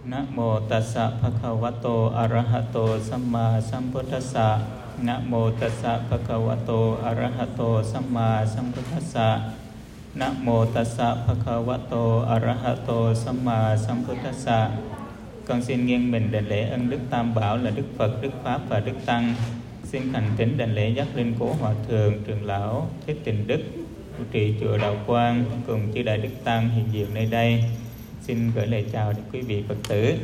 Namo tassa bhagavato arahato samma sambuddhassa. Namo tassa bhagavato arahato samma sambuddhassa. Namo tassa bhagavato arahato samma sambuddhassa. Con xin nghiêng mình đảnh lễ ân đức Tam Bảo là Đức Phật, Đức Pháp và Đức Tăng. Xin thành kính đảnh lễ giác linh cố hòa thượng trưởng lão Thích Tịnh Đức, trụ trì chùa Đạo Quang cùng chư đại đức tăng hiện diện nơi đây. Xin gửi lời chào đến quý vị Phật tử.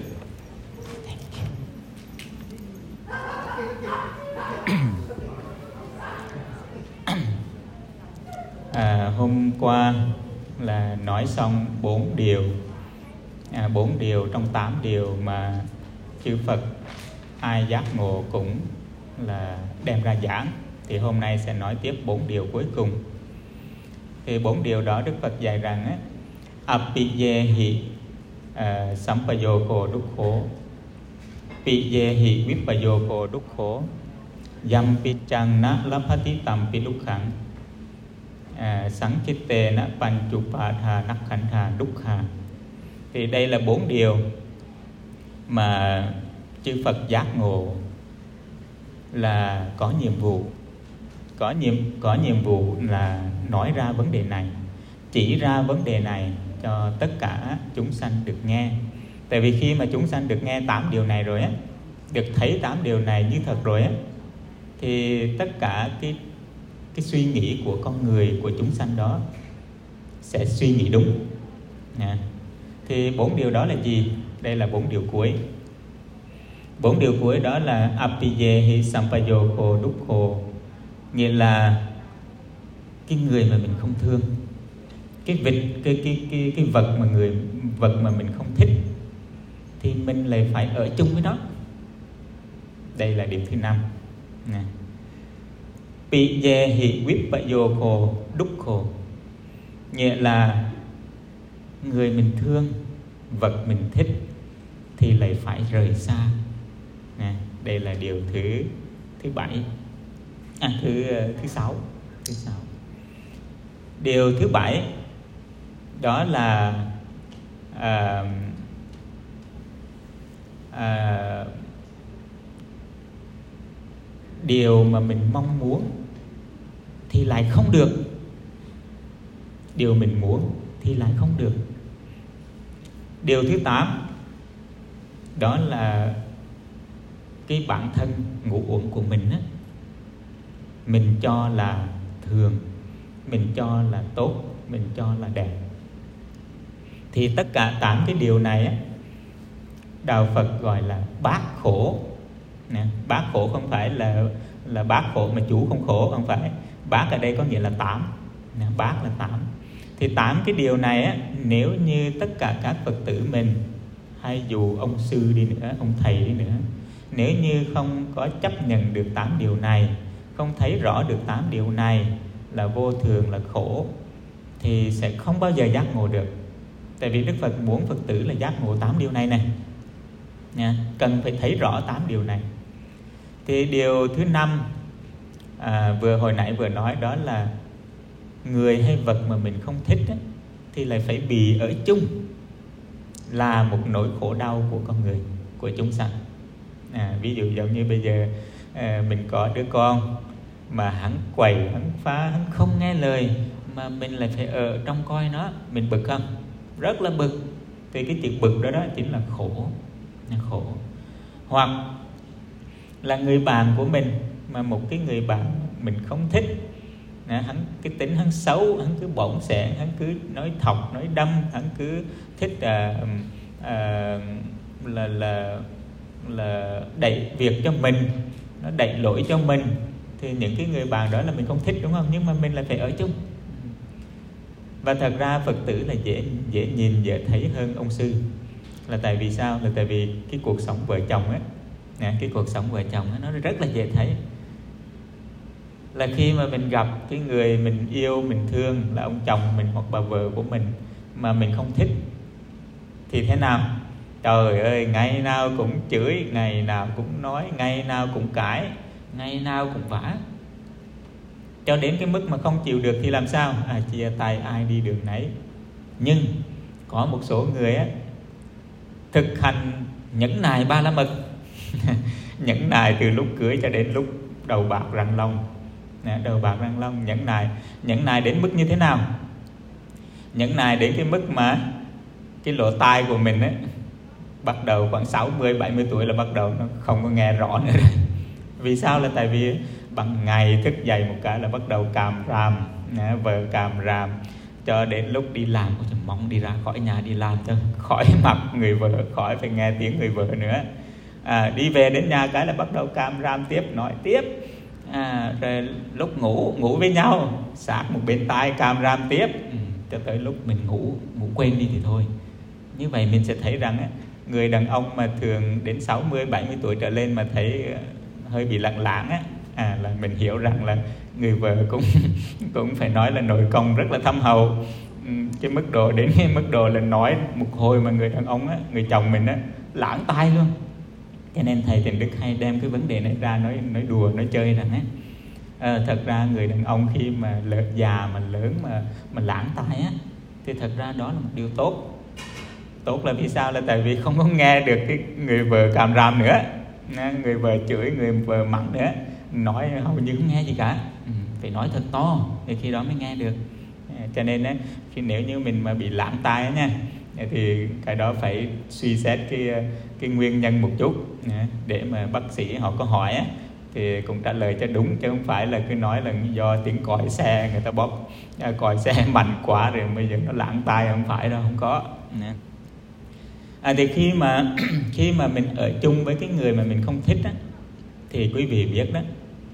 Hôm qua là nói xong 4 điều, 4 điều trong 8 điều mà chư Phật ai giác ngộ cũng là đem ra giảng. Thì hôm nay sẽ nói tiếp 4 điều cuối cùng. Thì 4 điều đó Đức Phật dạy rằng Apiyehi sampayoko dukkho, Piyehi vipayoko dukkho, Yampichang na lapati tampi dukkhaṃ, Saṅkitte na panchupada nakkhantha dukkha. Thì đây là 4 điều mà chư Phật giác ngộ là có nhiệm vụ, có nhiệm vụ là nói ra vấn đề này, chỉ ra vấn đề này cho tất cả chúng sanh được nghe. Tại vì khi mà chúng sanh được nghe 8 điều này rồi á, được thấy 8 điều này như thật rồi á, thì tất cả cái suy nghĩ của con người, của chúng sanh đó sẽ suy nghĩ đúng. Thì 4 điều đó là gì? Đây là 4 điều cuối. 4 điều cuối đó là Apiyehi sampayoko dukkho, nghĩa là cái người mà mình không thương, cái vật mà mình không thích thì mình lại phải ở chung với nó. Đây là điều thứ 5. Piyehi vipayoko dukkho, nghĩa là người mình thương, vật mình thích thì lại phải rời xa. Đây là điều thứ 7. Thứ 6. Điều thứ 7 đó là điều mà mình mong muốn thì lại không được. Điều mình muốn thì lại không được. Điều thứ 8 đó là cái bản thân ngũ uẩn của mình á, mình cho là thường, mình cho là tốt, mình cho là đẹp. Thì tất cả 8 cái điều này á, Đạo Phật gọi là bát khổ. Bát khổ không phải là bát khổ mà chủ không khổ, không phải. Bát ở đây có nghĩa là 8. Bát là 8. Thì 8 cái điều này á, nếu như tất cả các Phật tử mình, hay dù ông sư đi nữa, ông thầy đi nữa, nếu như không có chấp nhận được 8 điều này, không thấy rõ được 8 điều này là vô thường, là khổ, thì sẽ không bao giờ giác ngộ được. Tại vì Đức Phật muốn Phật tử là giác ngộ 8 điều này này. Cần phải thấy rõ 8 điều này. Thì điều thứ 5 hồi nãy vừa nói, đó là người hay vật mà mình không thích á, thì lại phải bị ở chung, là một nỗi khổ đau của con người, của chúng sanh. Ví dụ giống như bây giờ mình có đứa con mà hắn quậy, hắn phá, hắn không nghe lời, mà mình lại phải ở trong coi nó, mình bực không? Rất là bực. Thì cái chuyện bực đó chính là khổ. Hoặc là người bạn của mình, mà một cái người bạn mình không thích, hắn cái tính hắn xấu, hắn cứ bỏng xẹn, hắn cứ nói thọc, nói đâm, hắn cứ thích là đẩy việc cho mình, nó đẩy lỗi cho mình, thì những cái người bạn đó là mình không thích, đúng không? Nhưng mà mình lại phải ở chung. Và thật ra Phật tử là dễ nhìn, dễ thấy hơn ông sư. Là tại vì sao? Là tại vì cái cuộc sống vợ chồng á, cái cuộc sống vợ chồng á, nó rất là dễ thấy. Là khi mà mình gặp cái người mình yêu, mình thương, là ông chồng mình hoặc bà vợ của mình, mà mình không thích thì thế nào? Trời ơi, ngày nào cũng chửi, ngày nào cũng nói, ngày nào cũng cãi, ngày nào cũng vã. Cho đến cái mức mà không chịu được thì làm sao? Chia tay ai đi đường nấy. Nhưng có một số người á, thực hành nhẫn nại ba la mật. Nhẫn nại từ lúc cưới cho đến lúc đầu bạc răng long. Đầu bạc răng long, nhẫn nại đến mức như thế nào? Nhẫn nại đến cái mức mà cái lỗ tai của mình ấy, bắt đầu khoảng 60-70 tuổi là bắt đầu nó không có nghe rõ nữa. Vì sao? Là tại vì bằng ngày thức dậy một cái là bắt đầu càm ràm, vợ càm ràm, cho đến lúc đi làm cũng mong đi ra khỏi nhà đi làm cho khỏi mặt người vợ, khỏi phải nghe tiếng người vợ nữa. Đi về đến nhà cái là bắt đầu càm ràm tiếp, nói tiếp. Rồi lúc ngủ với nhau, sát một bên tai càm ràm tiếp, cho tới lúc mình ngủ quên đi thì thôi. Như vậy mình sẽ thấy rằng người đàn ông mà thường đến 60-70 tuổi trở lên mà thấy hơi bị lẳng lảng là mình hiểu rằng là người vợ cũng phải nói là nội công rất là thâm hậu. Cái mức độ đến cái mức độ là nói một hồi mà người đàn ông người chồng mình lãng tai luôn. Cho nên thầy Thiện Đức hay đem cái vấn đề này ra nói đùa, nói chơi rằng thật ra người đàn ông khi mà già mà lớn mà lãng tai thì thật ra đó là một điều tốt. Tốt là vì sao? Là tại vì không có nghe được cái người vợ càm ràm nữa, người vợ chửi, người vợ mắng nữa, nói hầu như không nghe gì cả. Phải nói thật to thì khi đó mới nghe được. Cho nên khi nếu như mình mà bị lãng tai nha, thì cái đó phải suy xét cái nguyên nhân một chút, để mà bác sĩ họ có hỏi thì cũng trả lời cho đúng, chứ không phải là cứ nói là do tiếng còi xe, người ta bóp còi xe mạnh quá rồi bây giờ nó lãng tai. Không phải đâu, không có. Thì khi mà mình ở chung với cái người mà mình không thích thì quý vị biết đó,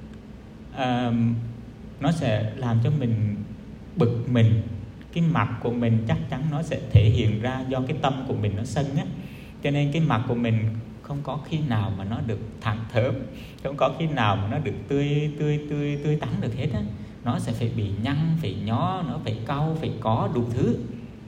nó sẽ làm cho mình bực mình. Cái mặt của mình chắc chắn nó sẽ thể hiện ra do cái tâm của mình nó sân cho nên cái mặt của mình không có khi nào mà nó được thẳng thớm, không có khi nào mà nó được tươi tắn được hết Nó sẽ phải bị nhăn, phải nhó, nó phải cau, phải có đủ thứ.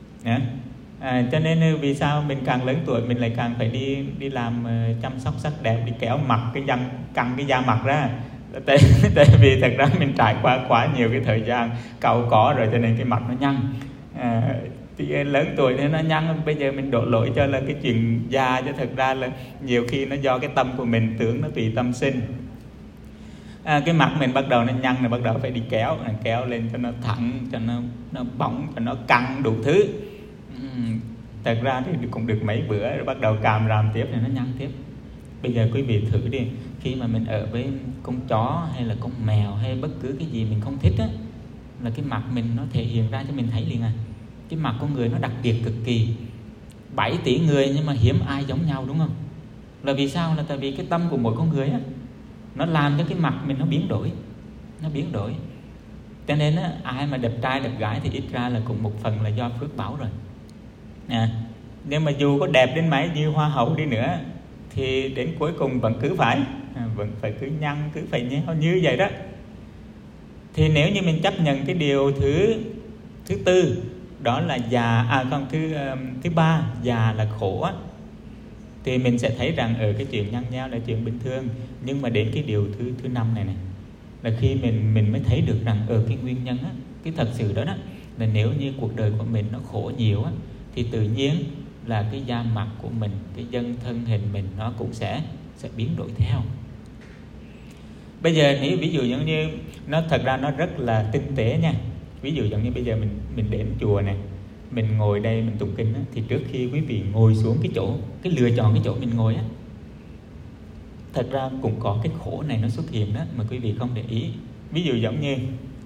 Cho nên vì sao mình càng lớn tuổi mình lại càng phải đi làm chăm sóc sắc đẹp, đi kéo mặt, căng cái da mặt ra. Tại vì thật ra mình trải qua quá nhiều cái thời gian cau có rồi, cho nên cái mặt nó nhăn. Thì lớn tuổi nên nó nhăn. Bây giờ mình đổ lỗi cho là cái chuyện da, chứ thật ra là nhiều khi nó do cái tâm của mình, tưởng nó tùy tâm sinh. Cái mặt mình bắt đầu nó nhăn là bắt đầu phải đi kéo lên cho nó thẳng, cho nó bóng, cho nó căng đủ thứ. Thật ra thì cũng được mấy bữa rồi bắt đầu càm ràm tiếp thì nó nhăn tiếp. Bây giờ quý vị thử đi, khi mà mình ở với con chó hay là con mèo hay bất cứ cái gì mình không thích là cái mặt mình nó thể hiện ra cho mình thấy liền Cái mặt con người nó đặc biệt cực kỳ. 7 tỷ người nhưng mà hiếm ai giống nhau, đúng không? Là vì sao? Là tại vì cái tâm của mỗi con người nó làm cho cái mặt mình nó biến đổi. Cho nên ai mà đẹp trai đẹp gái thì ít ra là cũng một phần là do phước báo rồi. Nhưng mà dù có đẹp đến mấy, như hoa hậu đi nữa, thì đến cuối cùng vẫn phải cứ nhăn, cứ phải nhéo như vậy đó. Thì nếu như mình chấp nhận cái điều thứ tư, đó là già, thứ ba, già là khổ thì mình sẽ thấy rằng ở cái chuyện nhăn nheo là chuyện bình thường. Nhưng mà đến cái điều thứ năm này là khi mình mới thấy được rằng cái nguyên nhân cái thật sự đó là nếu như cuộc đời của mình nó khổ nhiều thì tự nhiên là cái da mặt của mình, cái dân thân hình mình nó cũng sẽ biến đổi theo. Bây giờ nếu ví dụ giống như nó thật ra nó rất là tinh tế nha. Ví dụ giống như bây giờ mình đến chùa này, mình ngồi đây mình tụng kinh thì trước khi quý vị ngồi xuống cái lựa chọn cái chỗ mình ngồi thật ra cũng có cái khổ này nó xuất hiện mà quý vị không để ý. Ví dụ giống như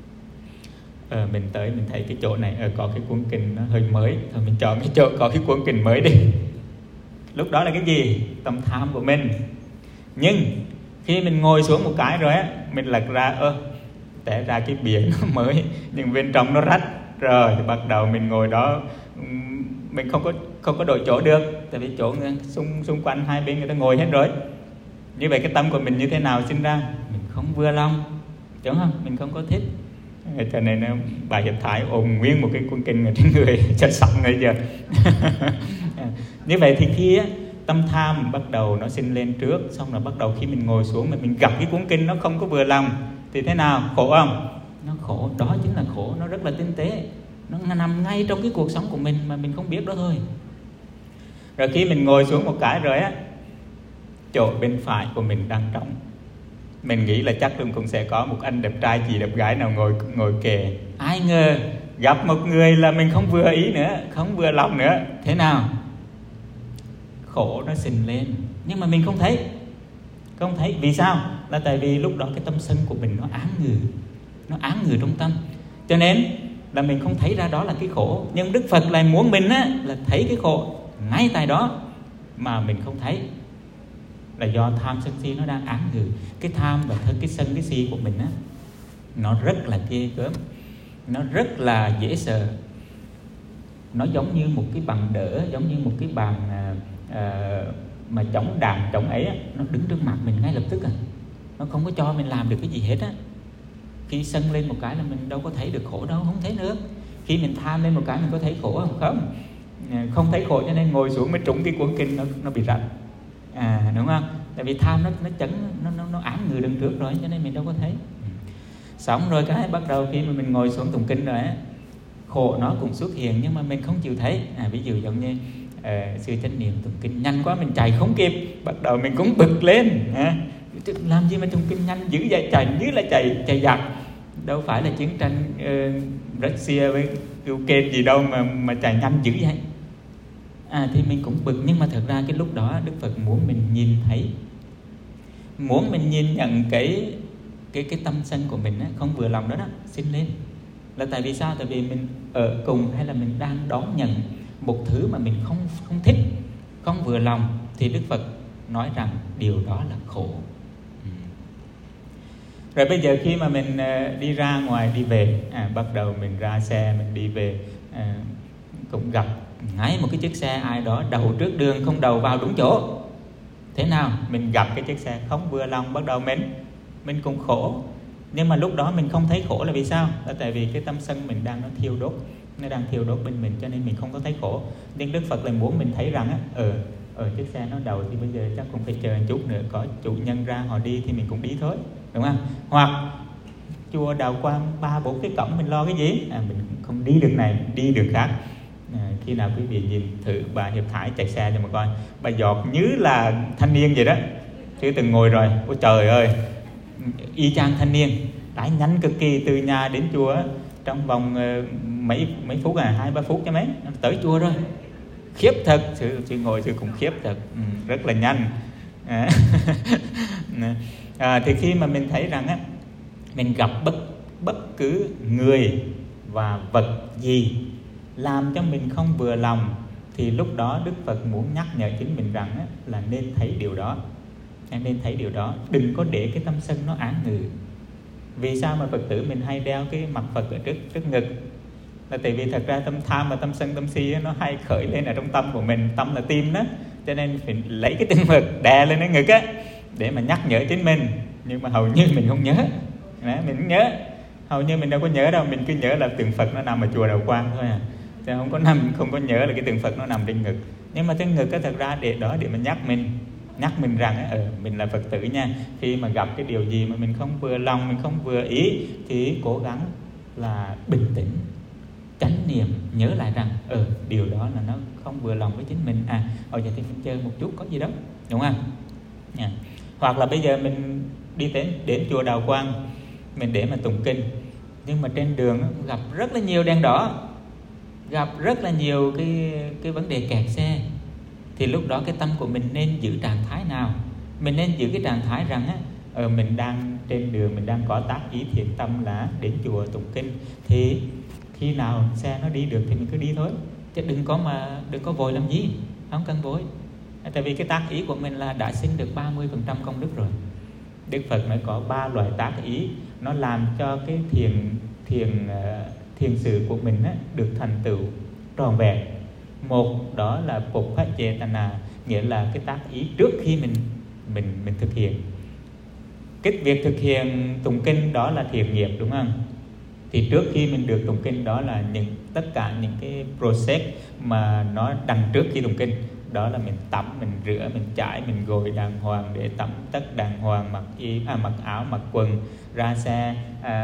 mình tới mình thấy cái chỗ này có cái cuốn kinh nó hơi mới, thôi mình chọn cái chỗ có cái cuốn kinh mới đi. Lúc đó là cái gì? Tâm tham của mình. Nhưng khi mình ngồi xuống một cái rồi mình lật ra té ra cái biển nó mới nhưng bên trong nó rách rồi, thì bắt đầu mình ngồi đó mình không có đổi chỗ được, tại vì chỗ xung quanh hai bên người ta ngồi hết rồi. Như vậy cái tâm của mình như thế nào sinh ra? Mình không vừa lòng, đúng không? Mình không có thích. Cho nên bà Hiệp Thái ôm nguyên một cái cuốn kinh ở trên người cho xong rồi giờ. Như vậy thì khi tâm tham bắt đầu nó sinh lên trước, xong rồi bắt đầu khi mình ngồi xuống mà mình gặp cái cuốn kinh nó không có vừa lòng thì thế nào? Khổ không? Nó khổ, đó chính là khổ. Nó rất là tinh tế, nó nằm ngay trong cái cuộc sống của mình mà mình không biết đó thôi. Rồi khi mình ngồi xuống một cái rồi á, chỗ bên phải của mình đang trống. Mình nghĩ là chắc cũng sẽ có một anh đẹp trai, chị đẹp gái nào ngồi kề. Ai ngờ gặp một người là mình không vừa ý nữa, không vừa lòng nữa. Thế nào? Khổ nó sình lên, nhưng mà mình không thấy. Không thấy, vì sao? Là tại vì lúc đó cái tâm sân của mình nó án ngừ trong tâm. Cho nên là mình không thấy ra đó là cái khổ. Nhưng Đức Phật lại muốn mình á, là thấy cái khổ ngay tại đó mà mình không thấy. Là do tham sân si nó đang án ngừ. Cái tham và cái sân, cái si của mình á, nó rất là ghê gớm, nó rất là dễ sợ. Nó giống như một cái bàn đỡ, giống như một cái bàn mà chống đàn chống ấy á, nó đứng trước mặt mình ngay lập tức nó không có cho mình làm được cái gì hết á. Khi sân lên một cái là mình đâu có thấy được khổ đâu, không thấy nữa. Khi mình tham lên một cái mình có thấy khổ không? Không thấy khổ, cho nên ngồi xuống mới trúng cái cuốn kinh nó bị rạch, đúng không? Tại vì tham nó chấn, nó án người đằng trước rồi, cho nên mình đâu có thấy. Xong rồi cái bắt đầu khi mà mình ngồi xuống tụng kinh rồi á, khổ nó cũng xuất hiện nhưng mà mình không chịu thấy. Ví dụ giống như sư chánh niệm tụng kinh nhanh quá mình chạy không kịp, bắt đầu mình cũng bực lên. Làm gì mà tụng kinh nhanh dữ vậy, chạy như là chạy giặc. Đâu phải là chiến tranh Russia với Ukraine gì đâu mà chạy nhanh dữ vậy. Thì mình cũng bực, nhưng mà thật ra cái lúc đó Đức Phật muốn mình nhìn thấy, muốn mình nhìn nhận cái tâm sân của mình á, không vừa lòng đó sinh lên. Là tại vì sao? Tại vì mình ở cùng hay là mình đang đón nhận một thứ mà mình không thích, không vừa lòng, thì Đức Phật nói rằng điều đó là khổ. Rồi bây giờ khi mà mình đi ra ngoài đi về, bắt đầu mình ra xe mình đi về, cũng gặp ngay một cái chiếc xe ai đó đầu trước đường không đầu vào đúng chỗ. Thế nào? Mình gặp cái chiếc xe không vừa lòng, bắt đầu mình cũng khổ. Nhưng mà lúc đó mình không thấy khổ là vì sao? Là tại vì cái tâm sân mình đang thiêu đốt, nó đang thiêu đốt bên mình, cho nên mình không có thấy khổ. Nhưng Đức Phật lại muốn mình thấy rằng ở chiếc xe nó đầu thì bây giờ chắc cũng phải chờ một chút nữa, có chủ nhân ra họ đi thì mình cũng đi thôi, đúng không? Hoặc chùa Đạo Quang 3-4 cái cổng, mình lo cái gì? Mình không đi được này, đi được khác. Khi nào quý vị nhìn thử bà Hiệp Thái chạy xe cho mà coi, bà giọt như là thanh niên vậy đó, chứ từng ngồi rồi. Ôi trời ơi, y chang thanh niên, đãi nhanh cực kỳ, từ nhà đến chùa trong vòng mấy phút, 2-3 phút cho mấy tới chùa rồi. Khiếp thật, sự ngồi sự cũng khiếp thật, rất là nhanh. Thì khi mà mình thấy rằng mình gặp bất cứ người và vật gì làm cho mình không vừa lòng, thì lúc đó Đức Phật muốn nhắc nhở chính mình rằng là nên thấy điều đó. Nên thấy điều đó, đừng có để cái tâm sân nó án ngự. Vì sao mà Phật tử mình hay đeo cái mặt Phật ở trước ngực? Là tại vì thật ra tâm tham và tâm sân tâm si nó hay khởi lên ở trong tâm của mình. Tâm là tim đó, cho nên phải lấy cái tượng Phật đè lên cái ngực để mà nhắc nhở chính mình. Nhưng mà hầu như mình không nhớ. Mình không nhớ, hầu như mình đâu có nhớ đâu. Mình cứ nhớ là tượng Phật nó nằm ở chùa Đạo Quang thôi chứ không có nhớ là cái tượng Phật nó nằm trên ngực. Nhưng mà trên ngực thật ra để mà nhắc mình rằng mình là Phật tử nha. Khi mà gặp cái điều gì mà mình không vừa lòng, mình không vừa ý, thì cố gắng là bình tĩnh, chánh niệm, nhớ lại rằng điều đó là nó không vừa lòng với chính mình. Giờ thì mình chơi một chút có gì đó, đúng không? Hoặc là bây giờ mình đi đến chùa Đạo Quang, mình để mà tụng kinh, nhưng mà trên đường gặp rất là nhiều đèn đỏ, gặp rất là nhiều cái vấn đề kẹt xe, thì lúc đó cái tâm của mình nên giữ trạng thái nào? Mình nên giữ cái trạng thái rằng mình đang trên đường, mình đang có tác ý thiện tâm là đến chùa tụng kinh, thì khi nào xe nó đi được thì mình cứ đi thôi, chứ đừng có vội làm gì, không cần vội. Tại vì cái tác ý của mình là đã sinh được 30% công đức rồi. Đức Phật nói có 3 loại tác ý, nó làm cho cái thiền sự của mình được thành tựu tròn vẹn. Một đó là Pubbhacetana, nghĩa là cái tác ý trước khi mình thực hiện. Cái việc thực hiện tụng kinh đó là thiện nghiệp, đúng không? Thì trước khi mình được tụng kinh, đó là tất cả những cái process mà nó đằng trước khi tụng kinh. Đó là mình tắm, mình rửa, mình chải, mình gội đàng hoàng để tắm tất đàng hoàng, mặc áo, mặc quần, ra xe,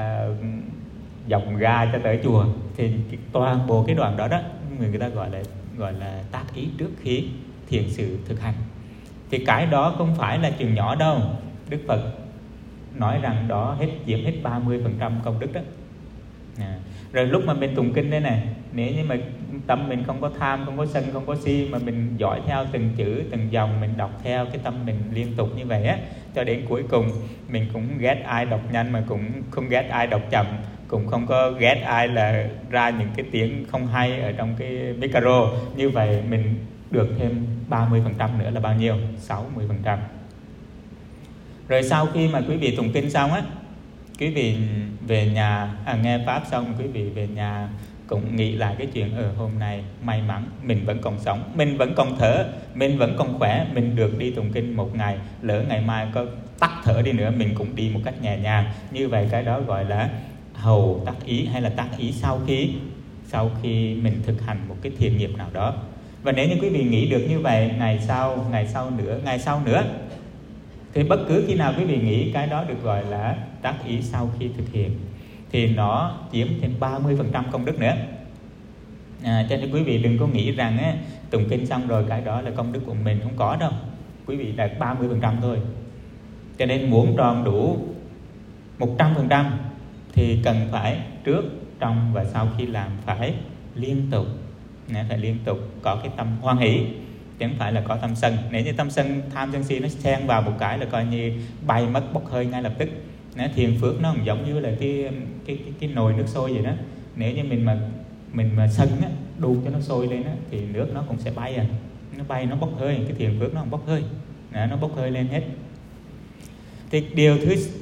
dòng ga cho tới chùa. Thì toàn bộ cái đoạn đó người ta gọi là tác ý trước thiện sự thực hành. Thì cái đó không phải là chuyện nhỏ đâu. Đức Phật nói rằng đó chiếm hết 30% công đức đó. Rồi lúc mà mình tụng kinh đây này, nếu như mà tâm mình không có tham, không có sân, không có si, mà mình dõi theo từng chữ, từng dòng, mình đọc theo cái tâm mình liên tục như vậy á, cho đến cuối cùng mình cũng ghét ai đọc nhanh, mà cũng không ghét ai đọc chậm, cũng không có ghét ai là ra những cái tiếng không hay ở trong cái micro. Như vậy mình được thêm 30% nữa là bao nhiêu? 60%. Rồi sau khi mà quý vị tụng kinh xong á, quý vị về nhà nghe pháp xong, quý vị về nhà cũng nghĩ lại cái chuyện hôm nay may mắn mình vẫn còn sống, mình vẫn còn thở, mình vẫn còn khỏe, mình được đi tụng kinh một ngày, lỡ ngày mai có tắt thở đi nữa mình cũng đi một cách nhẹ nhàng. Như vậy cái đó gọi là hầu tác ý, hay là tác ý sau khi mình thực hành một cái thiện nghiệp nào đó. Và nếu như quý vị nghĩ được như vậy, ngày sau nữa, thì bất cứ khi nào quý vị nghĩ cái đó được gọi là tác ý sau khi thực hiện, thì nó chiếm thêm 30% công đức nữa. Cho nên quý vị đừng có nghĩ rằng tụng kinh xong rồi cái đó là công đức của mình, không có đâu. Quý vị đạt 30% thôi. Cho nên muốn tròn đủ 100% thì cần phải trước, trong và sau khi làm phải liên tục có cái tâm hoan hỷ, chứ không phải là có tâm sân. Nếu như tâm sân, tham sân si nó xen vào một cái là coi như bay mất bốc hơi ngay lập tức. Thiền phước nó giống như là cái nồi nước sôi vậy đó. Nếu như mình mà sân á, đun cho nó sôi lên á, thì nước nó cũng sẽ bay nó bay, nó bốc hơi. Cái thiền phước nó không bốc hơi, nó bốc hơi lên hết. Thì điều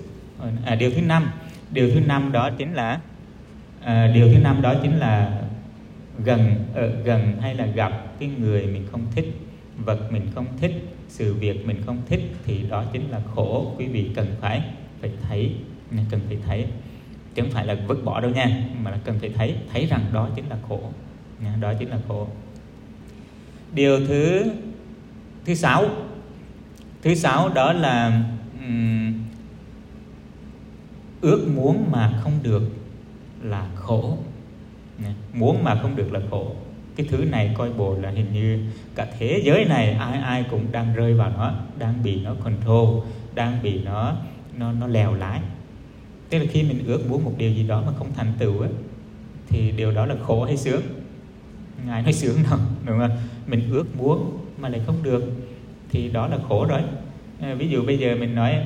thứ năm đó chính là gần hay là gặp cái người mình không thích, vật mình không thích, sự việc mình không thích, thì đó chính là khổ. Quý vị cần phải thấy, chứ không phải là vứt bỏ đâu nha, mà là cần phải thấy rằng đó chính là khổ. Đó chính là khổ. Điều thứ sáu đó là ước muốn mà không được là khổ. Muốn mà không được là khổ. Cái thứ này coi bộ là hình như cả thế giới này ai cũng đang rơi vào nó, đang bị nó control, đang bị nó lèo lái. Tức là khi mình ước muốn một điều gì đó mà không thành tựu á, thì điều đó là khổ hay sướng? Ngài nói sướng đâu, đúng không? Mình ước muốn mà lại không được thì đó là khổ rồi. Ví dụ bây giờ mình nói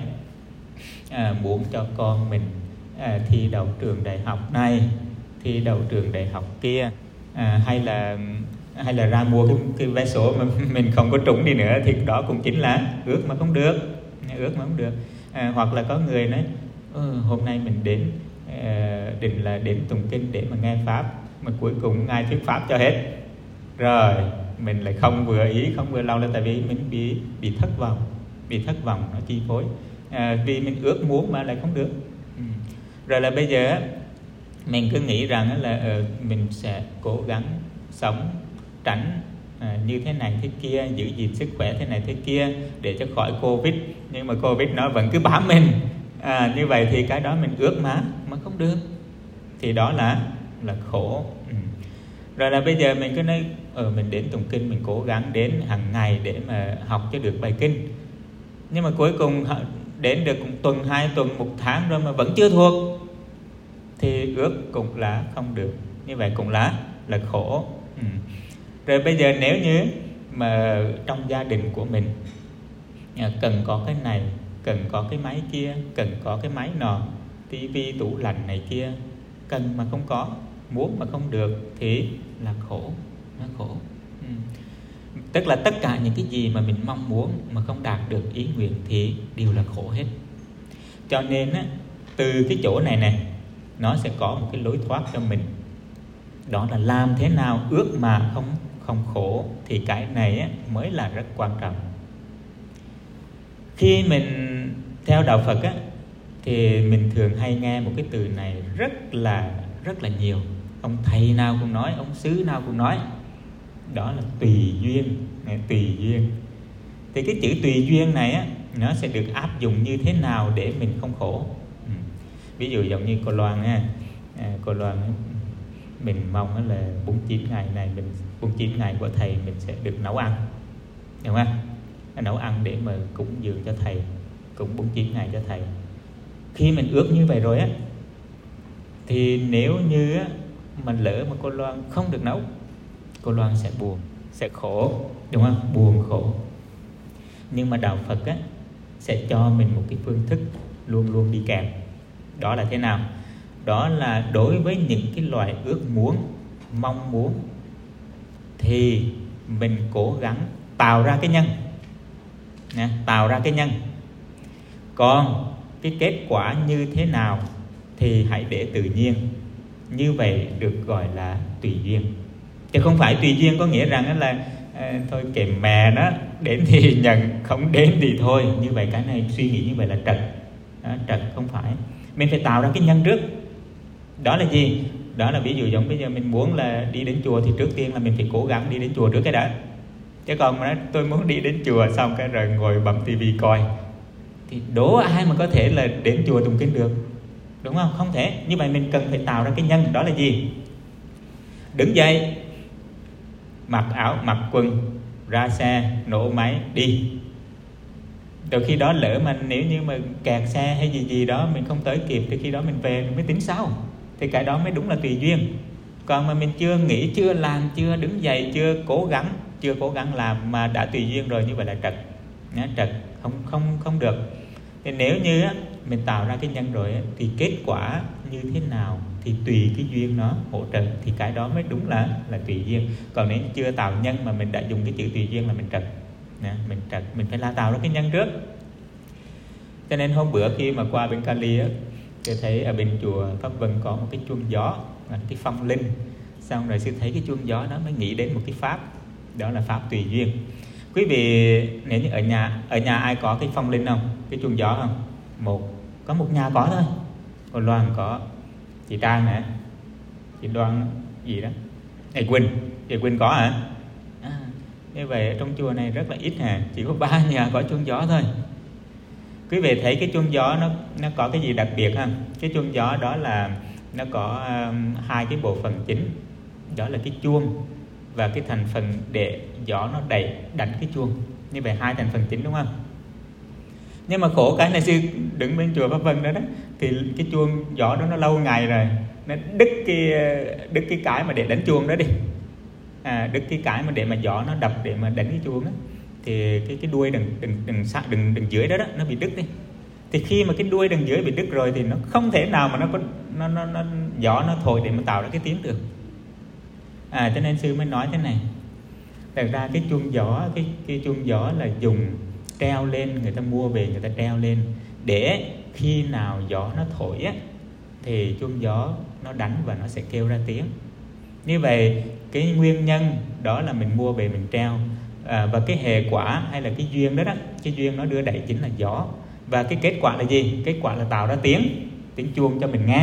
muốn cho con mình thi đậu trường đại học này, thi đậu trường đại học kia, hay là ra mua cái vé số mà mình không có trúng đi nữa, thì đó cũng chính là ước mà không được. Hoặc là có người nói hôm nay mình định là đến tụng kinh để mà nghe pháp, mà cuối cùng Ngài thuyết pháp cho hết rồi, mình lại không vừa ý, không vừa lòng, là tại vì mình bị thất vọng nó chi phối, vì mình ước muốn mà lại không được. Rồi là bây giờ mình cứ nghĩ rằng là mình sẽ cố gắng sống tránh như thế này thế kia, giữ gìn sức khỏe thế này thế kia để cho khỏi Covid, nhưng mà Covid nó vẫn cứ bám mình. Như vậy thì cái đó mình ước mà không được, thì đó là khổ. Rồi là bây giờ mình cứ nói mình đến tụng kinh, mình cố gắng đến hàng ngày để mà học cho được bài kinh, nhưng mà cuối cùng đến được tuần, 2 tuần, 1 tháng rồi mà vẫn chưa thuộc, thì ước cũng là không được. Như vậy cũng là khổ. Rồi bây giờ nếu như mà trong gia đình của mình cần có cái này, cần có cái máy kia, cần có cái máy nọ, tivi, tủ lạnh này kia, cần mà không có, muốn mà không được, thì là khổ. Nó khổ. Tức là tất cả những cái gì mà mình mong muốn mà không đạt được ý nguyện thì đều là khổ hết. Cho nên từ cái chỗ này nó sẽ có một cái lối thoát cho mình, đó là làm thế nào ước mà không khổ. Thì cái này mới là rất quan trọng. Khi mình theo đạo Phật thì mình thường hay nghe một cái từ này rất là nhiều. Ông thầy nào cũng nói, ông sứ nào cũng nói, đó là tùy duyên. Tùy duyên. Thì cái chữ tùy duyên này nó sẽ được áp dụng như thế nào để mình không khổ. Ví dụ giống như cô Loan nha, cô Loan mình mong là 49 ngày này, 49 ngày của thầy mình sẽ được nấu ăn. đúng không? Nấu ăn để mà cúng dường cho thầy, cúng 49 ngày cho thầy. Khi mình ước như vậy rồi á, thì nếu như á, mà lỡ mà cô Loan không được nấu, cô Loan sẽ buồn, sẽ khổ, đúng không? Buồn khổ. Nhưng mà đạo Phật á, sẽ cho mình một cái phương thức luôn luôn đi kèm. Đó là thế nào? Đó là đối với những cái loại ước muốn, mong muốn, thì mình cố gắng tạo ra cái nhân, tạo ra cái nhân. Còn cái kết quả như thế nào thì hãy để tự nhiên. Như vậy được gọi là tùy duyên. Chứ không phải tùy duyên có nghĩa rằng là thôi kệ mẹ nó, đến thì nhận, không đến thì thôi. Như vậy cái này suy nghĩ như vậy là trật. Trật không phải. Mình phải tạo ra cái nhân trước. Đó là gì? Đó là ví dụ giống bây giờ mình muốn là đi đến chùa thì trước tiên là mình phải cố gắng đi đến chùa trước cái đã. Chứ còn mà nói tôi muốn đi đến chùa xong cái rồi ngồi bấm tivi coi, thì đố ai mà có thể là đến chùa tụng kinh được, đúng không? Không thể. Như vậy mình cần phải tạo ra cái nhân. Đó là gì? Đứng dậy, mặc áo, mặc quần, ra xe, nổ máy, đi. Từ khi đó lỡ mà nếu như mà kẹt xe hay gì đó mình không tới kịp, thì khi đó mình về mình mới tính sau. Thì cái đó mới đúng là tùy duyên. Còn mà mình chưa nghĩ, chưa làm, chưa đứng dậy, chưa cố gắng làm mà đã tùy duyên rồi, như vậy là trật. Trật, không được. Thì nếu như mình tạo ra cái nhân rồi thì kết quả như thế nào thì tùy cái duyên nó hỗ trợ, thì cái đó mới đúng là tùy duyên. Còn nếu chưa tạo nhân mà mình đã dùng cái chữ tùy duyên là mình trật. Mình trật, mình phải là tạo ra cái nhân trước. Cho nên hôm bữa khi mà qua bên Cali á, tôi thấy ở bên chùa Pháp Vân có một cái chuông gió, cái phong linh. Xong rồi sư thấy cái chuông gió đó mới nghĩ đến một cái pháp, đó là pháp tùy duyên. Quý vị nếu như ở nhà ai có cái phong linh không? Cái chuông gió không? Có một nhà có thôi. Cô Loan có, chị Trang hả? Chị Loan gì đó? Chị Quỳnh có hả? Như vậy ở trong chùa này rất là ít hả? Chỉ có 3 nhà có chuông gió thôi. Quý vị thấy cái chuông gió nó có cái gì đặc biệt không? Cái chuông gió đó là nó có 2 cái bộ phận chính. Đó là cái chuông và cái thành phần để gió nó đẩy đánh cái chuông. Như vậy 2 thành phần chính, đúng không? Nhưng mà khổ cái này sư đứng bên chùa Pháp Vân đó, thì cái chuông gió đó nó lâu ngày rồi, nó đứt cái mà để đánh chuông đó đi. Đứt cái mà để mà gió nó đập để mà đánh cái chuông đó, thì cái đuôi đằng dưới đó nó bị đứt đi. Thì khi mà cái đuôi đằng dưới bị đứt rồi thì nó không thể nào mà nó gió nó thổi để mà tạo ra cái tiếng được. Cho nên sư mới nói thế này. Thật ra cái chuông gió là dùng treo lên, người ta mua về người ta treo lên để khi nào gió nó thổi á thì chuông gió nó đánh và nó sẽ kêu ra tiếng. Như vậy cái nguyên nhân đó là mình mua về mình treo, và cái hệ quả hay là cái duyên đó, cái duyên nó đưa đẩy chính là gió. Và cái kết quả là gì? Kết quả là tạo ra tiếng chuông cho mình nghe.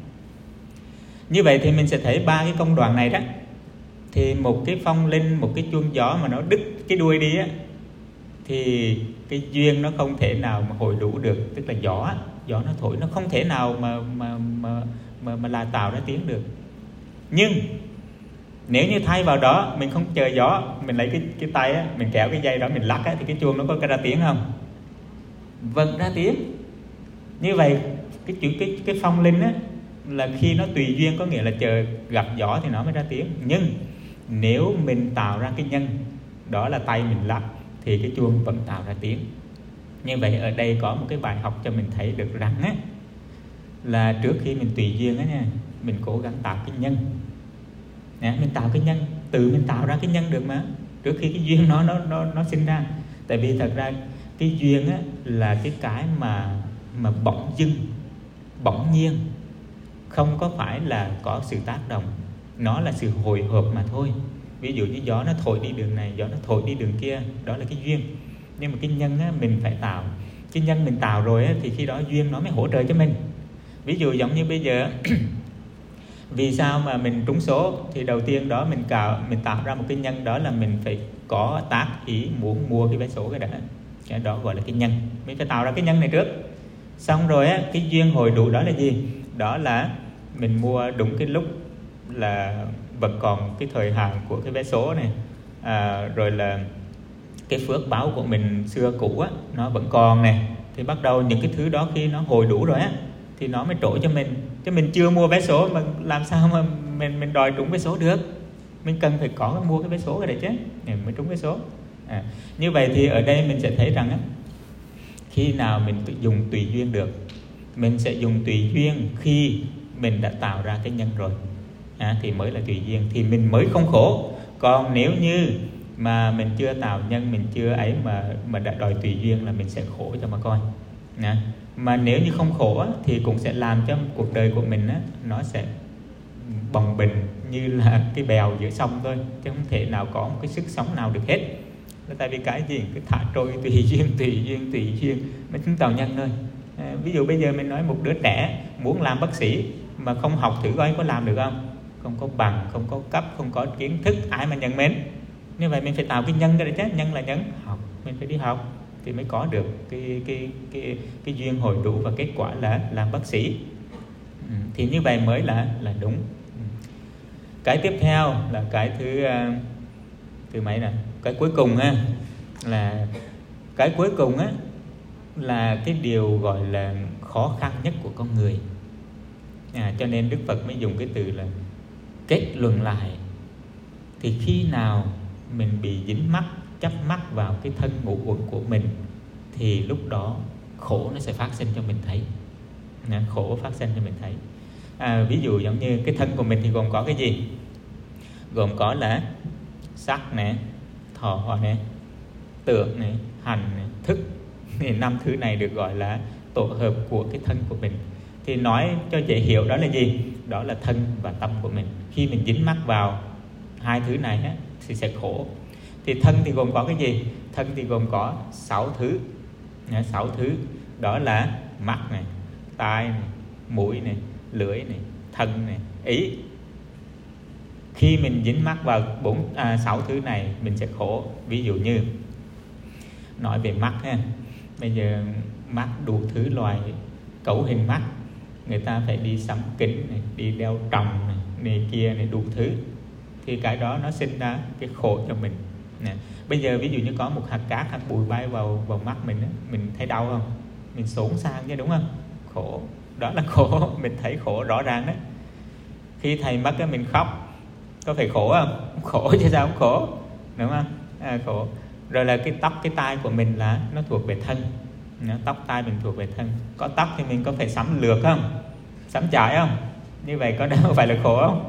Như vậy thì mình sẽ thấy 3 cái công đoạn này đó. Thì một cái phong linh, một cái chuông gió mà nó đứt cái đuôi đi á, thì cái duyên nó không thể nào mà hồi đủ được. Tức là gió nó thổi nó không thể nào mà là tạo ra tiếng được. Nhưng nếu như thay vào đó mình không chờ gió, mình lấy cái tay á, mình kéo cái dây đó mình lắc á, thì cái chuông nó có ra tiếng không? Vâng, ra tiếng. Như vậy cái phong linh á là khi nó tùy duyên, có nghĩa là chờ gặp gió thì nó mới ra tiếng. Nhưng nếu mình tạo ra cái nhân, đó là tay mình lắc, thì cái chuông vẫn tạo ra tiếng. Như vậy ở đây có một cái bài học cho mình thấy được rằng á, là trước khi mình tùy duyên á nha, mình cố gắng tạo cái nhân. Mình tạo cái nhân, tự mình tạo ra cái nhân được mà, trước khi cái duyên nó sinh ra. Tại vì thật ra cái duyên á là cái mà bỗng dưng, bỗng nhiên, không có phải là có sự tác động, nó là sự hồi hợp mà thôi. Ví dụ như gió nó thổi đi đường này, gió nó thổi đi đường kia, đó là cái duyên. Nhưng mà cái nhân á, mình phải tạo. Cái nhân mình tạo rồi á, thì khi đó duyên nó mới hỗ trợ cho mình. Ví dụ giống như bây giờ vì sao mà mình trúng số, thì đầu tiên đó mình tạo ra một cái nhân, đó là mình phải có tác ý muốn mua cái vé số cái đã. Cái đó gọi là cái nhân. Mình phải tạo ra cái nhân này trước. Xong rồi á, cái duyên hồi đủ đó là gì? Đó là mình mua đúng cái lúc là vẫn còn cái thời hạn của cái vé số này, rồi là cái phước báo của mình xưa cũ á, nó vẫn còn này, thì bắt đầu những cái thứ đó khi nó hồi đủ rồi á thì nó mới trổ cho mình. Chứ mình chưa mua vé số mà làm sao mà mình đòi trúng vé số được. Mình cần phải có mua cái vé số cái đấy chứ mới trúng vé số. Như vậy thì ở đây mình sẽ thấy rằng á, khi nào mình dùng tùy duyên được, mình sẽ dùng tùy duyên khi mình đã tạo ra cái nhân rồi, thì mới là tùy duyên, thì mình mới không khổ. Còn nếu như mà mình chưa tạo nhân, mình chưa ấy mà đã đòi tùy duyên là mình sẽ khổ cho mà coi. Mà nếu như không khổ á, thì cũng sẽ làm cho cuộc đời của mình á, nó sẽ bồng bềnh như là cái bèo giữa sông thôi, chứ không thể nào có một cái sức sống nào được hết. Là tại vì cái gì cứ thả trôi tùy duyên mới chứng tạo nhân thôi. Ví dụ bây giờ mình nói một đứa trẻ muốn làm bác sĩ mà không học thử coi có làm được không? Không có bằng, không có cấp, không có kiến thức, ai mà nhận mến. Như vậy mình phải tạo cái nhân cái đấy chứ. Nhân là nhân học, mình phải đi học thì mới có được cái duyên hồi đủ và kết quả là làm bác sĩ. Thì như vậy mới là đúng. Cái tiếp theo là cái thứ mấy nè, cái cuối cùng á, là cái cuối cùng á là cái điều gọi là khó khăn nhất của con người. Cho nên Đức Phật mới dùng cái từ là kết luận lại. Thì khi nào mình bị dính mắc, chấp mắc vào cái thân ngũ uẩn của mình thì lúc đó khổ nó sẽ phát sinh cho mình thấy. Khổ phát sinh cho mình thấy. Ví dụ giống như cái thân của mình thì gồm có cái gì? Gồm có là sắc này, thọ này, tưởng này, hành này, thức. Thì 5 thứ này được gọi là tổ hợp của cái thân của mình. Thì nói cho dễ hiểu đó là gì? Đó là thân và tâm của mình. Khi mình dính mắc vào hai thứ này á, thì sẽ khổ. Thì thân thì gồm có cái gì? Thân thì gồm có 6 thứ. 6 thứ đó là mắt này, tai này, mũi này, lưỡi này, thân này, ý. Khi mình dính mắc vào 6 thứ này mình sẽ khổ. Ví dụ như nói về mắt ha, bây giờ mắt đủ thứ loài cấu hình mắt, người ta phải đi sắm kính này, đi đeo tròng này kia này, đủ thứ. Thì cái đó nó sinh ra cái khổ cho mình. Bây giờ ví dụ như có một hạt cát, hạt bụi bay vào mắt mình á, mình thấy đau không? Mình xốn sang chứ, đúng không? Khổ, đó là khổ. Mình thấy khổ rõ ràng đấy. Khi thầy mất á mình khóc, có phải khổ không? Khổ chứ sao không khổ, đúng không? Khổ. Rồi là cái tóc, cái tai của mình là nó thuộc về thân. Tóc tai mình thuộc về thân. Có tóc thì mình có phải sắm lược không? Sắm chải không? Như vậy có đâu phải là khổ không?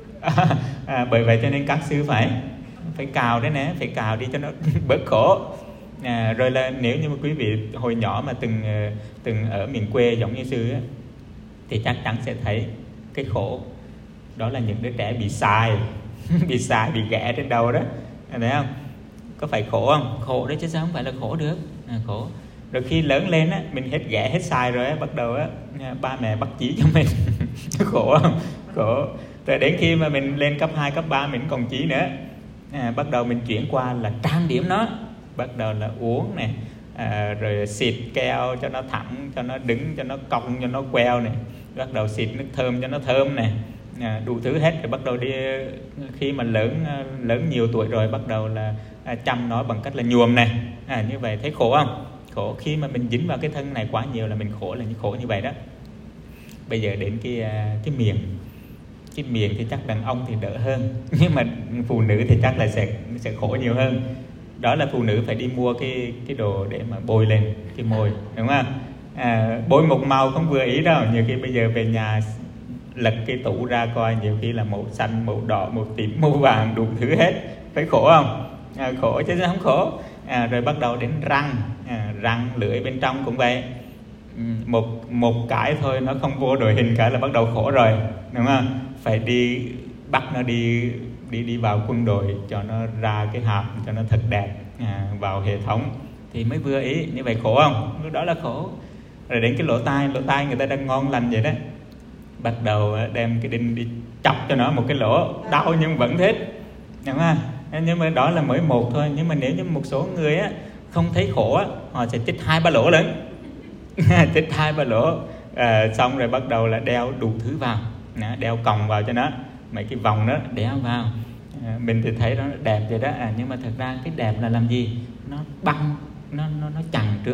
Bởi vậy cho nên các sư phải cào đấy nè, phải cào đi cho nó bớt khổ. Rồi là nếu như mà quý vị hồi nhỏ mà từng ở miền quê giống như sư á, thì chắc chắn sẽ thấy cái khổ. Đó là những đứa trẻ bị xài bị xài, bị ghẻ trên đầu đó, thấy không? Có phải khổ không? Khổ đấy chứ sao không phải là khổ được. Khổ. Rồi khi lớn lên á, mình hết ghẻ hết xài rồi á, bắt đầu á ba mẹ bắt chí cho mình. Khổ không? Khổ. Rồi đến khi mà mình lên cấp 2, cấp 3 mình còn chí nữa, bắt đầu mình chuyển qua là trang điểm nó. Bắt đầu là uống này, rồi xịt keo cho nó thẳng, cho nó đứng, cho nó cong, cho nó queo này. Bắt đầu xịt nước thơm cho nó thơm này, đủ thứ hết. Rồi bắt đầu đi, khi mà lớn nhiều tuổi rồi, bắt đầu là chăm nó bằng cách là nhuộm này. Như vậy thấy khổ không? Khổ. Khi mà mình dính vào cái thân này quá nhiều là mình khổ, là khổ như vậy đó. Bây giờ đến cái miệng. Cái miệng thì chắc đàn ông thì đỡ hơn, nhưng mà phụ nữ thì chắc là sẽ khổ nhiều hơn. Đó là phụ nữ phải đi mua cái đồ để mà bôi lên cái môi, đúng không? Bôi một màu không vừa ý đâu. Nhiều khi bây giờ về nhà lật cái tủ ra coi, nhiều khi là màu xanh, màu đỏ, màu tím, màu vàng, đủ thứ hết. Phải khổ không? Khổ chứ không khổ. Rồi bắt đầu đến răng, lưỡi bên trong cũng vậy. Một cái thôi nó không vô đội hình cái là bắt đầu khổ rồi, đúng không? Phải đi bắt nó đi vào quân đội cho nó ra cái hàm cho nó thật đẹp, vào hệ thống thì mới vừa ý. Như vậy khổ không? Đó là khổ. Rồi đến cái lỗ tai người ta đang ngon lành vậy đó, bắt đầu đem cái đinh đi chọc cho nó một cái lỗ, đau nhưng vẫn thích, đúng không? Nhưng mà đó là mới một thôi. Nhưng mà nếu như một số người á không thấy khổ á, họ sẽ chích 2-3 lỗ lớn. Chích 2-3 lỗ, xong rồi bắt đầu là đeo đủ thứ vào, đeo còng vào cho nó, mấy cái vòng đó đeo vào. Mình thì thấy nó đẹp vậy đó, nhưng mà thật ra cái đẹp là làm gì? nó băng, nó chặn trước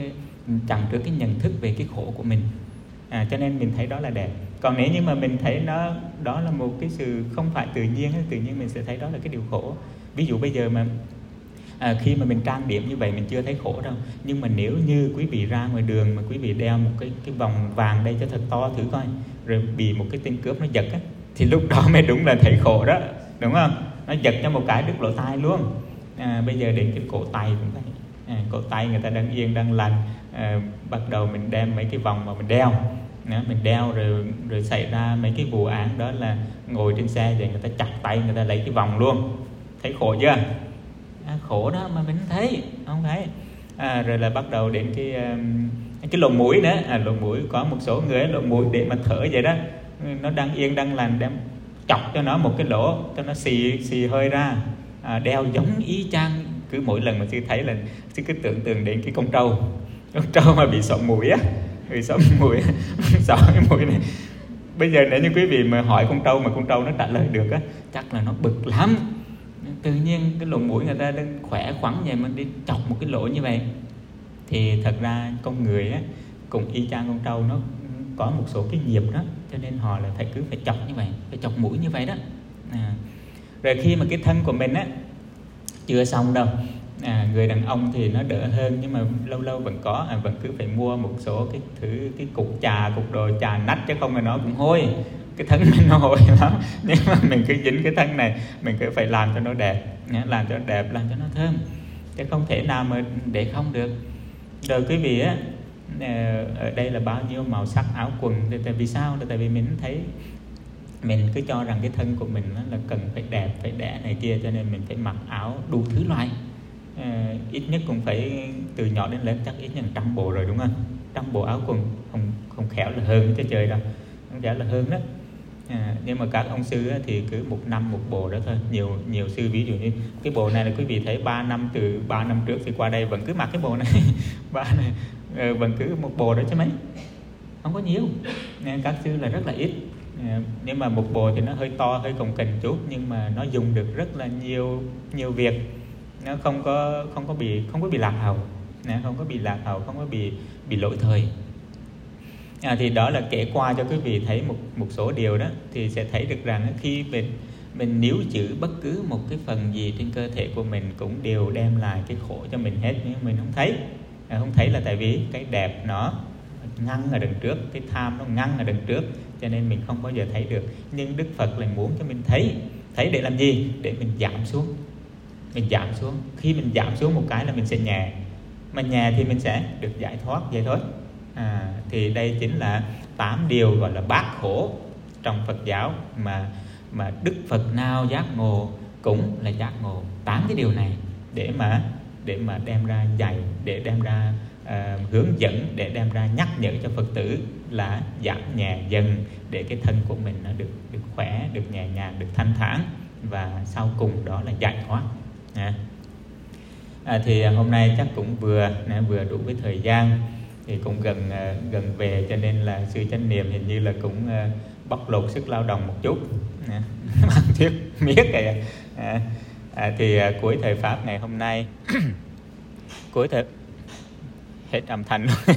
cái nhận thức về cái khổ của mình. Cho nên mình thấy đó là đẹp. Còn nếu như mà mình thấy đó là một cái sự không phải tự nhiên mình sẽ thấy đó là cái điều khổ. Ví dụ bây giờ mà khi mà mình trang điểm như vậy mình chưa thấy khổ đâu, nhưng mà nếu như quý vị ra ngoài đường mà quý vị đeo một cái vòng vàng đây cho thật to thử coi, rồi bị một cái tên cướp nó giật á, thì lúc đó mới đúng là thấy khổ đó, đúng không? Nó giật cho một cái đứt lỗ tai luôn. Bây giờ đến cái cổ tay cũng vậy. Cổ tay người ta đang yên đang lành, bắt đầu mình đem mấy cái vòng mà mình đeo rồi xảy ra mấy cái vụ án đó là ngồi trên xe vậy người ta chặt tay, người ta lấy cái vòng luôn. Thấy khổ chưa? Khổ đó mà mình không thấy. Rồi là bắt đầu đến cái lỗ mũi nữa. Lỗ mũi có một số người lỗ mũi để mà thở vậy đó, nó đang yên đang lành, đem chọc cho nó một cái lỗ cho nó xì hơi ra. Đeo giống y chang. Cứ mỗi lần mà sư thấy là sư cứ tưởng tượng đến cái con trâu mà bị sọ mũi á, sọ cái mũi này. Bây giờ nếu như quý vị mà hỏi con trâu mà con trâu nó trả lời được á, chắc là nó bực lắm. Tự nhiên cái lỗ mũi người ta đang khỏe khoắn vậy mà đi chọc một cái lỗ như vậy. Thì thật ra con người á cũng y chang con trâu, nó có một số cái nghiệp đó, cho nên họ là phải cứ phải chọc như vậy, phải chọc mũi như vậy đó. Rồi khi mà cái thân của mình á chưa xong đâu, người đàn ông thì nó đỡ hơn, nhưng mà lâu lâu vẫn cứ phải mua một số cái thứ, cái cục đồ trà nách, chứ không là nó cũng hôi. Cái thân mình nó hôi lắm, nhưng mà mình cứ dính cái thân này, mình cứ phải làm cho nó đẹp, làm cho nó thơm, chứ không thể nào mà để không được. Rồi quý vị á, ở đây là bao nhiêu màu sắc áo quần, tại vì sao? Là tại vì mình thấy mình cứ cho rằng cái thân của mình là cần phải đẹp, phải đẽ này kia, cho nên mình phải mặc áo đủ thứ loại. Ít nhất cũng phải từ nhỏ đến lớn chắc ít nhất 100 bộ rồi, đúng không? 100 bộ áo quần, không khéo là hơn chứ trời đâu, không khéo là hơn đó. Nhưng mà các ông sư thì cứ 1 năm 1 bộ đó thôi. Nhiều sư ví dụ như cái bộ này là quý vị thấy 3 năm trước thì qua đây vẫn cứ mặc cái bộ này vẫn cứ 1 bộ đó chứ mấy, không có nhiều. Các sư là rất là ít. Nhưng mà 1 bộ thì nó hơi to, hơi cồng kềnh chút, nhưng mà nó dùng được rất là nhiều việc. Nó không có bị lạc hậu, không có bị lỗi thời. Thì đó là kể qua cho quý vị thấy một số điều đó, thì sẽ thấy được rằng khi mình níu giữ bất cứ một cái phần gì trên cơ thể của mình cũng đều đem lại cái khổ cho mình hết, nhưng mình không thấy là tại vì cái đẹp nó ngăn ở đằng trước, cái tham nó ngăn ở đằng trước, cho nên mình không bao giờ thấy được. Nhưng Đức Phật lại muốn cho mình thấy để làm gì? Để mình giảm xuống. Khi mình giảm xuống một cái là mình sẽ nhẹ, mà nhẹ thì mình sẽ được giải thoát vậy thôi. Thì đây chính là 8 điều gọi là bát khổ trong Phật giáo, mà Đức Phật nào giác ngộ cũng là giác ngộ 8 cái điều này, để mà đem ra dạy, để đem ra hướng dẫn, để đem ra nhắc nhở cho Phật tử là giảm nhẹ dần, để cái thân của mình nó được khỏe, được nhẹ nhàng, được thanh thản, và sau cùng đó là giải thoát. Thì hôm nay chắc cũng vừa đủ với thời gian, thì cũng gần về, cho nên là sư Chánh Niệm hình như là cũng bóc lột sức lao động một chút, mang thuyết miết kìa. Thì cuối thời pháp ngày hôm nay hết âm thanh luôn.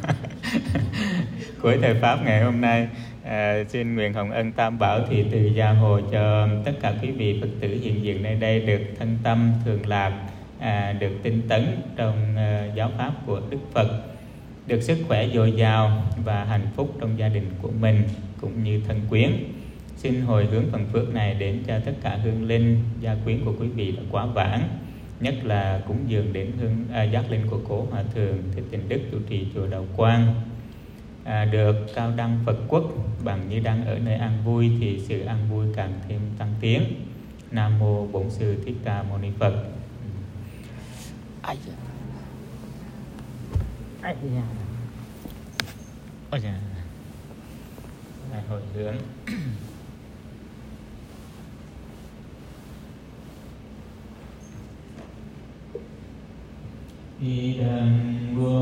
Cuối thời pháp ngày hôm nay, xin nguyện hồng ân Tam Bảo thị từ gia hộ cho tất cả quý vị Phật tử hiện diện nơi đây được thân tâm thường lạc, được tinh tấn trong giáo pháp của Đức Phật, được sức khỏe dồi dào và hạnh phúc trong gia đình của mình cũng như thân quyến. Xin hồi hướng phần phước này đến cho tất cả hương linh, gia quyến của quý vị đã quá vãng, nhất là cúng dường đến giác linh của cố Hòa Thượng Thích Tịnh Đức chủ trì chùa Đạo Quang, được cao đăng Phật quốc bằng như đang ở nơi an vui, thì sự an vui càng thêm tăng tiến. Nam mô Bổn Sư Thích Ca Mâu Ni Phật. Hồi hướng. Idam